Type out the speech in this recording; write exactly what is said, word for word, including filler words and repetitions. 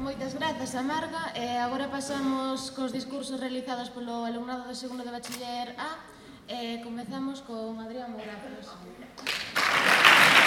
Moitas grazas, Amarga. E agora pasamos cos discursos realizados polo alumnado do segundo de Bachiller A. E comezamos con Adrián Morazos.